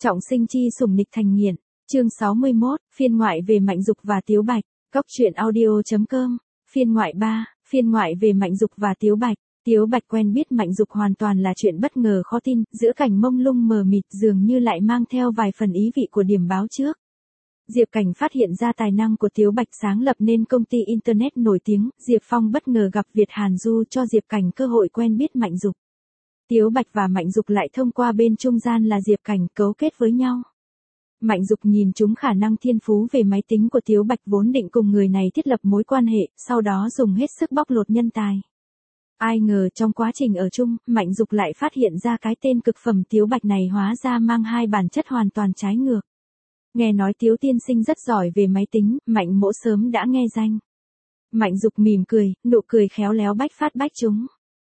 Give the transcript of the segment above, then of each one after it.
Trọng sinh chi sủng nịch thành nghiện. Chương 61, phiên ngoại về Mạnh Dục và Tiếu Bạch. Cốc truyện audio.com. Phiên ngoại 3, phiên ngoại về Mạnh Dục và Tiếu Bạch. Tiếu Bạch quen biết Mạnh Dục hoàn toàn là chuyện bất ngờ khó tin, giữa cảnh mông lung mờ mịt dường như lại mang theo vài phần ý vị của điểm báo trước. Diệp Cảnh phát hiện ra tài năng của Tiếu Bạch sáng lập nên công ty Internet nổi tiếng, Diệp Phong bất ngờ gặp Việt Hàn Du cho Diệp Cảnh cơ hội quen biết Mạnh Dục. Tiếu Bạch và Mạnh Dục lại thông qua bên trung gian là Diệp Cảnh cấu kết với nhau. Mạnh Dục nhìn trúng khả năng thiên phú về máy tính của Tiếu Bạch vốn định cùng người này thiết lập mối quan hệ, sau đó dùng hết sức bóc lột nhân tài. Ai ngờ trong quá trình ở chung, Mạnh Dục lại phát hiện ra cái tên cực phẩm Tiếu Bạch này hóa ra mang hai bản chất hoàn toàn trái ngược. Nghe nói Tiếu tiên sinh rất giỏi về máy tính, Mạnh Mỗ sớm đã nghe danh. Mạnh Dục mỉm cười, nụ cười khéo léo bách phát bách trúng.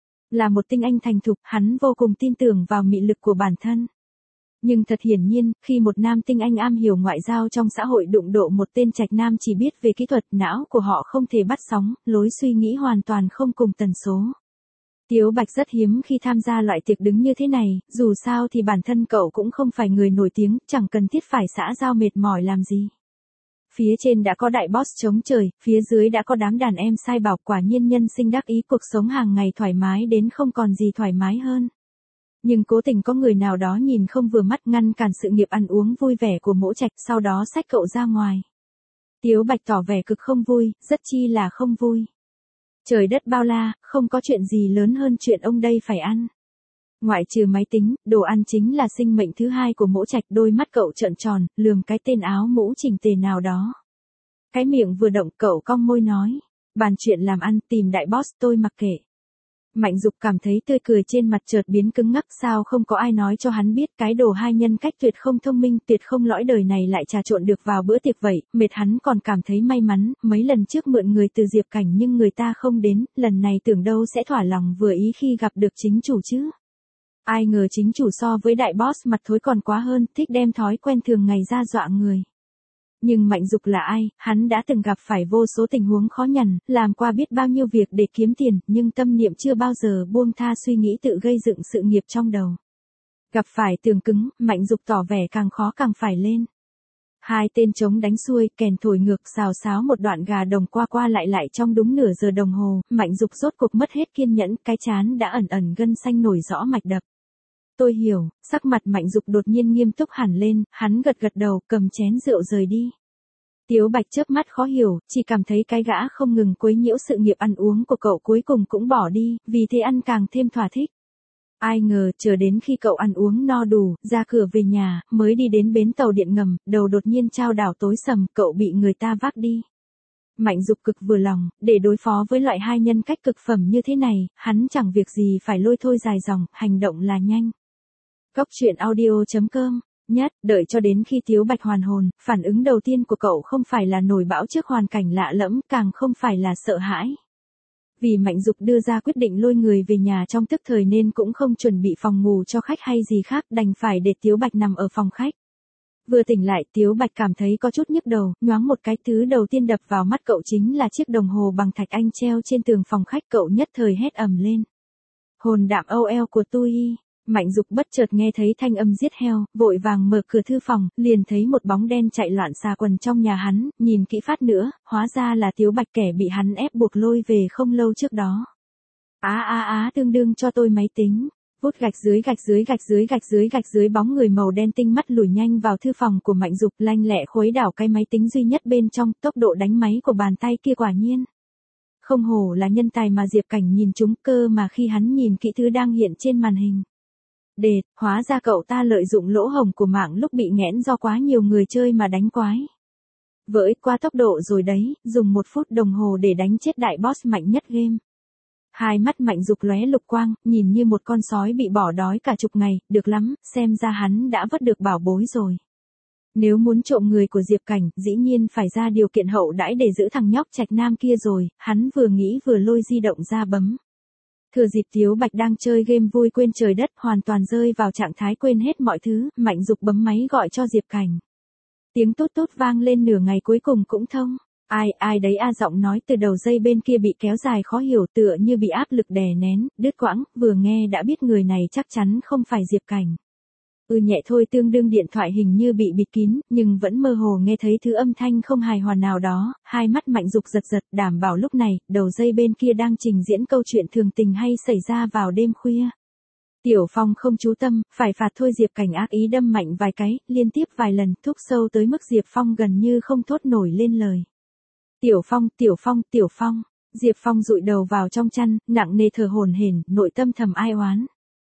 Là một tinh anh thành thục, hắn vô cùng tin tưởng vào mị lực của bản thân. Nhưng thật hiển nhiên, khi một nam tinh anh am hiểu ngoại giao trong xã hội đụng độ một tên trạch nam chỉ biết về kỹ thuật, não của họ không thể bắt sóng, lối suy nghĩ hoàn toàn không cùng tần số. Tiếu Bạch rất hiếm khi tham gia loại tiệc đứng như thế này, dù sao thì bản thân cậu cũng không phải người nổi tiếng, chẳng cần thiết phải xã giao mệt mỏi làm gì. Phía trên đã có đại boss chống trời, phía dưới đã có đám đàn em sai bảo, quả nhiên nhân sinh đắc ý, cuộc sống hàng ngày thoải mái đến không còn gì thoải mái hơn. Nhưng cố tình có người nào đó nhìn không vừa mắt ngăn cản sự nghiệp ăn uống vui vẻ của Mỗ Trạch, sau đó xách cậu ra ngoài. Tiếu Bạch tỏ vẻ cực không vui, rất chi là không vui. Trời đất bao la, không có chuyện gì lớn hơn chuyện ông đây phải ăn. Ngoại trừ máy tính, đồ ăn chính là sinh mệnh thứ hai của Mỗ Trạch. Đôi mắt cậu trợn tròn, lườm cái tên áo mũ chỉnh tề nào đó. Cái miệng vừa động cậu cong môi nói. Bàn chuyện làm ăn tìm đại boss tôi mặc kệ. Mạnh Dục cảm thấy tươi cười trên mặt chợt biến cứng ngắc, sao không có ai nói cho hắn biết cái đồ hai nhân cách tuyệt không thông minh, tuyệt không lõi đời này lại trà trộn được vào bữa tiệc vậy. Mệt hắn còn cảm thấy may mắn, mấy lần trước mượn người từ Diệp Cảnh nhưng người ta không đến, lần này tưởng đâu sẽ thỏa lòng vừa ý khi gặp được chính chủ chứ. Ai ngờ chính chủ so với đại boss mặt thối còn quá hơn, thích đem thói quen thường ngày ra dọa người. Nhưng Mạnh Dục là ai, hắn đã từng gặp phải vô số tình huống khó nhằn, làm qua biết bao nhiêu việc để kiếm tiền, nhưng tâm niệm chưa bao giờ buông tha suy nghĩ tự gây dựng sự nghiệp trong đầu. Gặp phải tường cứng, Mạnh Dục tỏ vẻ càng khó càng phải lên. Hai tên trống đánh xuôi, kèn thổi ngược, xào xáo một đoạn gà đồng qua qua lại trong đúng nửa giờ đồng hồ, Mạnh Dục rốt cục mất hết kiên nhẫn, cái trán đã ẩn ẩn gân xanh nổi rõ mạch đập. Tôi hiểu, sắc mặt Mạnh Dục đột nhiên nghiêm túc hẳn lên, hắn gật gật đầu, cầm chén rượu rời đi. Tiếu Bạch chớp mắt khó hiểu, chỉ cảm thấy cái gã không ngừng quấy nhiễu sự nghiệp ăn uống của cậu cuối cùng cũng bỏ đi, vì thế ăn càng thêm thỏa thích. Ai ngờ, chờ đến khi cậu ăn uống no đủ, ra cửa về nhà, mới đi đến bến tàu điện ngầm, đầu đột nhiên chao đảo tối sầm, cậu bị người ta vác đi. Mạnh Dục cực vừa lòng, để đối phó với loại hai nhân cách cực phẩm như thế này, hắn chẳng việc gì phải lôi thôi dài dòng, hành động là nhanh. Cốc truyện audio.com. Nhất, đợi cho đến khi Tiếu Bạch hoàn hồn, phản ứng đầu tiên của cậu không phải là nổi bão trước hoàn cảnh lạ lẫm, càng không phải là sợ hãi. Vì Mạnh Dục đưa ra quyết định lôi người về nhà trong tức thời nên cũng không chuẩn bị phòng ngủ cho khách hay gì khác, đành phải để Tiếu Bạch nằm ở phòng khách. Vừa tỉnh lại, Tiếu Bạch cảm thấy có chút nhức đầu, nhoáng một cái, thứ đầu tiên đập vào mắt cậu chính là chiếc đồng hồ bằng thạch anh treo trên tường phòng khách, cậu nhất thời hét ầm lên. Hồn đạm âu eo của tôi. Mạnh Dục bất chợt nghe thấy thanh âm giết heo, vội vàng mở cửa thư phòng, liền thấy một bóng đen chạy loạn xà quần trong nhà hắn, nhìn kỹ phát nữa, hóa ra là Tiếu Bạch, kẻ bị hắn ép buộc lôi về không lâu trước đó. Tương đương cho tôi máy tính. Vút gạch dưới bóng người màu đen tinh mắt lùi nhanh vào thư phòng của Mạnh Dục, lanh lẹ khuấy đảo cái máy tính duy nhất bên trong, tốc độ đánh máy của bàn tay kia quả nhiên. Không hổ là nhân tài mà Diệp Cảnh nhìn trúng, cơ mà khi hắn nhìn kỹ thứ đang hiện trên màn hình. Đệt, hóa ra cậu ta lợi dụng lỗ hổng của mạng lúc bị nghẽn do quá nhiều người chơi mà đánh quái. Với qua tốc độ rồi đấy, dùng 1 phút đồng hồ để đánh chết đại boss mạnh nhất game. Hai mắt Mạnh Dục lóe lục quang, nhìn như một con sói bị bỏ đói cả chục ngày, được lắm, xem ra hắn đã vớt được bảo bối rồi. Nếu muốn trộm người của Diệp Cảnh, dĩ nhiên phải ra điều kiện hậu đãi để giữ thằng nhóc trạch nam kia rồi, hắn vừa nghĩ vừa lôi di động ra bấm. Thừa dịp Tiếu Bạch đang chơi game vui quên trời đất, hoàn toàn rơi vào trạng thái quên hết mọi thứ, Mạnh Dục bấm máy gọi cho Diệp Cảnh. Tiếng tút tút vang lên nửa ngày cuối cùng cũng thông. Ai đấy giọng nói từ đầu dây bên kia bị kéo dài khó hiểu, tựa như bị áp lực đè nén, đứt quãng, vừa nghe đã biết người này chắc chắn không phải Diệp Cảnh. Nhẹ thôi, tương đương điện thoại hình như bị bịt kín, nhưng vẫn mơ hồ nghe thấy thứ âm thanh không hài hòa nào đó, hai mắt Mạnh Dục giật giật, đảm bảo lúc này, đầu dây bên kia đang trình diễn câu chuyện thường tình hay xảy ra vào đêm khuya. Tiểu Phong không chú tâm, phải phạt thôi. Diệp Cảnh ác ý đâm mạnh vài cái, liên tiếp vài lần, thúc sâu tới mức Diệp Phong gần như không thốt nổi lên lời. Tiểu Phong, Tiểu Phong, Tiểu Phong. Diệp Phong dụi đầu vào trong chăn, nặng nề thở hổn hển, nội tâm thầm ai oán.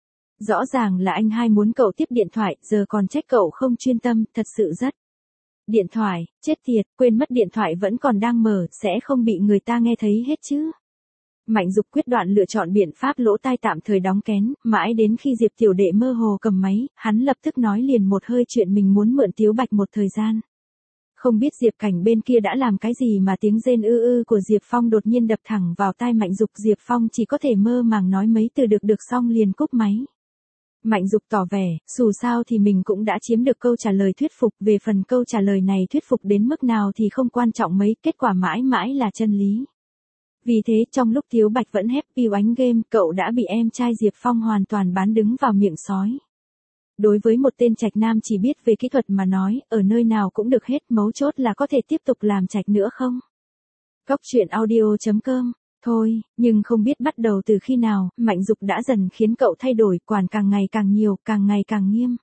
Rõ ràng là anh hai muốn cậu tiếp điện thoại, giờ còn trách cậu không chuyên tâm, thật sự rất. Điện thoại, chết tiệt, quên mất điện thoại vẫn còn đang mở, sẽ không bị người ta nghe thấy hết chứ. Mạnh Dục quyết đoán lựa chọn biện pháp lỗ tai tạm thời đóng kén, mãi đến khi Diệp tiểu đệ mơ hồ cầm máy, hắn lập tức nói liền một hơi chuyện mình muốn mượn Tiếu Bạch một thời gian. Không biết Diệp Cảnh bên kia đã làm cái gì mà tiếng rên ư ư của Diệp Phong đột nhiên đập thẳng vào tai Mạnh Dục. Diệp Phong chỉ có thể mơ màng nói mấy từ được xong liền cúp máy. Mạnh Dục tỏ vẻ, dù sao thì mình cũng đã chiếm được câu trả lời thuyết phục, về phần câu trả lời này thuyết phục đến mức nào thì không quan trọng mấy, kết quả mãi mãi là chân lý. Vì thế trong lúc Tiếu Bạch vẫn happy oánh game, cậu đã bị em trai Diệp Phong hoàn toàn bán đứng vào miệng sói. Đối với một tên trạch nam chỉ biết về kỹ thuật mà nói, ở nơi nào cũng được hết, mấu chốt là có thể tiếp tục làm trạch nữa không? Góc truyện audio.com. Thôi, nhưng không biết bắt đầu từ khi nào, Mạnh Dục đã dần khiến cậu thay đổi, quản càng ngày càng nhiều, càng ngày càng nghiêm.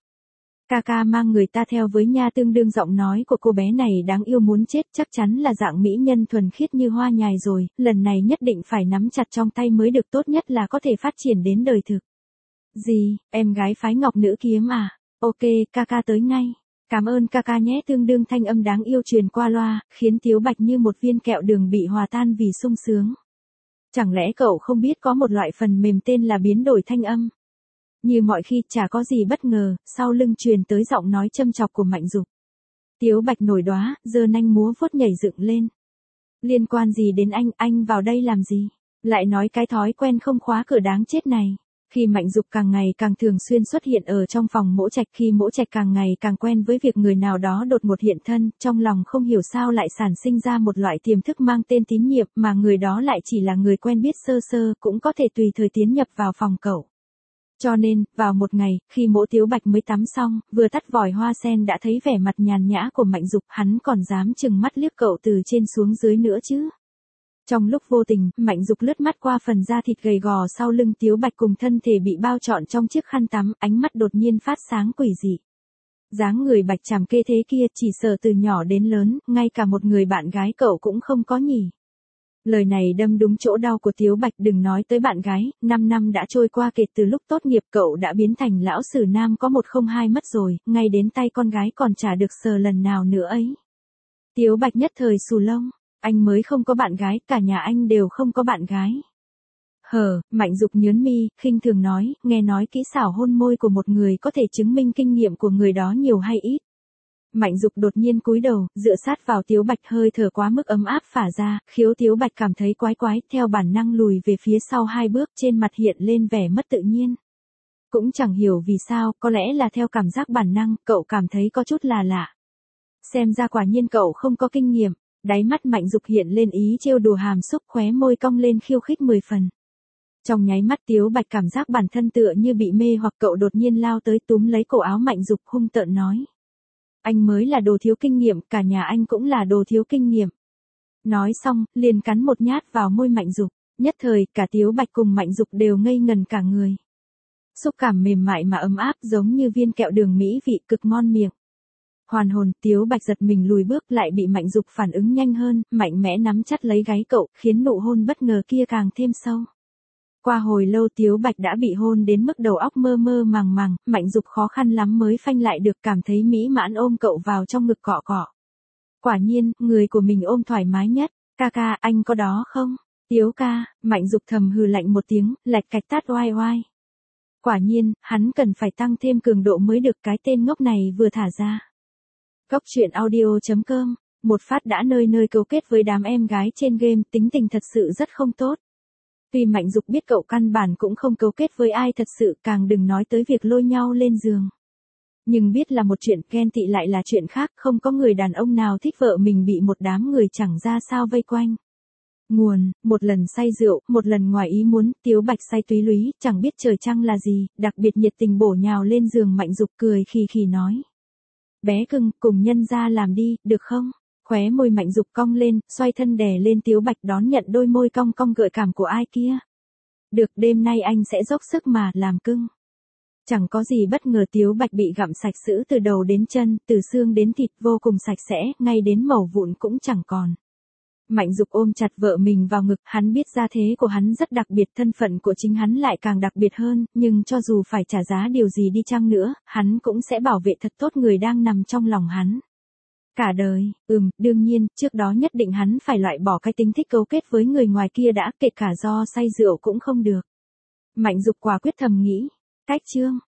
Ca mang người ta theo với nha, tương đương giọng nói của cô bé này đáng yêu muốn chết, chắc chắn là dạng mỹ nhân thuần khiết như hoa nhài rồi, lần này nhất định phải nắm chặt trong tay mới được, tốt nhất là có thể phát triển đến đời thực. Gì, em gái phái ngọc nữ kiếm à? Ok, ca tới ngay. Cảm ơn ca nhé, tương đương thanh âm đáng yêu truyền qua loa, khiến Tiếu Bạch như một viên kẹo đường bị hòa tan vì sung sướng. Chẳng lẽ cậu không biết có một loại phần mềm tên là biến đổi thanh âm? Như mọi khi, chả có gì bất ngờ, sau lưng truyền tới giọng nói châm chọc của Mạnh Dục. Tiếu Bạch nổi đoá, giơ nanh múa vuốt nhảy dựng lên. Liên quan gì đến anh vào đây làm gì? Lại nói cái thói quen không khóa cửa đáng chết này. Khi Mạnh Dục càng ngày càng thường xuyên xuất hiện ở trong phòng Mỗ Trạch, khi Mỗ Trạch càng ngày càng quen với việc người nào đó đột ngột hiện thân, trong lòng không hiểu sao lại sản sinh ra một loại tiềm thức mang tên tín nhiệm, mà người đó lại chỉ là người quen biết sơ sơ, cũng có thể tùy thời tiến nhập vào phòng cậu. Cho nên, vào một ngày, khi Mỗ Tiếu Bạch mới tắm xong, vừa tắt vòi hoa sen đã thấy vẻ mặt nhàn nhã của Mạnh Dục, hắn còn dám chừng mắt liếc cậu từ trên xuống dưới nữa chứ. Trong lúc vô tình, Mạnh Dục lướt mắt qua phần da thịt gầy gò sau lưng Tiếu Bạch cùng thân thể bị bao trọn trong chiếc khăn tắm, ánh mắt đột nhiên phát sáng quỷ dị. Dáng người bạch tràm kê thế kia, chỉ sợ từ nhỏ đến lớn, ngay cả một người bạn gái cậu cũng không có nhỉ. Lời này đâm đúng chỗ đau của Tiếu Bạch, đừng nói tới bạn gái, 5 năm đã trôi qua kể từ lúc tốt nghiệp cậu đã biến thành lão sử nam có 102 mất rồi, ngay đến tay con gái còn chả được sờ lần nào nữa ấy. Tiếu Bạch nhất thời xù lông. Anh mới không có bạn gái, cả nhà anh đều không có bạn gái. Mạnh Dục nhớn mi, khinh thường nói, nghe nói kỹ xảo hôn môi của một người có thể chứng minh kinh nghiệm của người đó nhiều hay ít. Mạnh Dục đột nhiên cúi đầu, dựa sát vào Tiếu Bạch, hơi thở quá mức ấm áp phả ra, khiếu Tiếu Bạch cảm thấy quái, theo bản năng lùi về phía sau 2 bước, trên mặt hiện lên vẻ mất tự nhiên. Cũng chẳng hiểu vì sao, có lẽ là theo cảm giác bản năng, cậu cảm thấy có chút là lạ. Xem ra quả nhiên cậu không có kinh nghiệm. Đáy mắt Mạnh Dục hiện lên ý trêu đùa hàm xúc, khóe môi cong lên khiêu khích 10 phần. Trong nháy mắt Tiếu Bạch cảm giác bản thân tựa như bị mê hoặc, cậu đột nhiên lao tới túm lấy cổ áo Mạnh Dục hung tợn nói. Anh mới là đồ thiếu kinh nghiệm, cả nhà anh cũng là đồ thiếu kinh nghiệm. Nói xong, liền cắn một nhát vào môi Mạnh Dục, nhất thời cả Tiếu Bạch cùng Mạnh Dục đều ngây ngần cả người. Xúc cảm mềm mại mà ấm áp giống như viên kẹo đường mỹ vị cực ngon miệng. Hoàn hồn, Tiếu Bạch giật mình lùi bước, lại bị Mạnh Dục phản ứng nhanh hơn, mạnh mẽ nắm chặt lấy gáy cậu, khiến nụ hôn bất ngờ kia càng thêm sâu. Qua hồi lâu Tiếu Bạch đã bị hôn đến mức đầu óc mơ mơ màng, Mạnh Dục khó khăn lắm mới phanh lại được, cảm thấy mỹ mãn ôm cậu vào trong ngực cọ cọ. Quả nhiên, người của mình ôm thoải mái nhất. Ca, anh có đó không? Tiếu ca, Mạnh Dục thầm hừ lạnh một tiếng, lạch cạch tát oai. Quả nhiên, hắn cần phải tăng thêm cường độ mới được, cái tên ngốc này vừa thả ra. Góc truyện audio.com, một phát đã nơi cấu kết với đám em gái trên game, tính tình thật sự rất không tốt. Tuy Mạnh Dục biết cậu căn bản cũng không cấu kết với ai thật sự, càng đừng nói tới việc lôi nhau lên giường. Nhưng biết là một chuyện, ghen tị lại là chuyện khác, không có người đàn ông nào thích vợ mình bị một đám người chẳng ra sao vây quanh. Nguồn, một lần say rượu, một lần ngoài ý muốn, Tiếu Bạch say túy lúy, chẳng biết trời trăng là gì, đặc biệt nhiệt tình bổ nhào lên giường Mạnh Dục cười khì khì nói. Bé cưng, cùng nhân ra làm đi, được không? Khóe môi Mạnh Dục cong lên, xoay thân đè lên Tiếu Bạch đón nhận đôi môi cong cong gợi cảm của ai kia. Được, đêm nay anh sẽ dốc sức mà, làm cưng. Chẳng có gì bất ngờ, Tiếu Bạch bị gặm sạch sữa từ đầu đến chân, từ xương đến thịt, vô cùng sạch sẽ, ngay đến mẩu vụn cũng chẳng còn. Mạnh Dục ôm chặt vợ mình vào ngực, hắn biết gia thế của hắn rất đặc biệt, thân phận của chính hắn lại càng đặc biệt hơn, nhưng cho dù phải trả giá điều gì đi chăng nữa, hắn cũng sẽ bảo vệ thật tốt người đang nằm trong lòng hắn. Cả đời, đương nhiên, trước đó nhất định hắn phải loại bỏ cái tính thích cấu kết với người ngoài kia đã, kể cả do say rượu cũng không được. Mạnh Dục quả quyết thầm nghĩ. Cách chương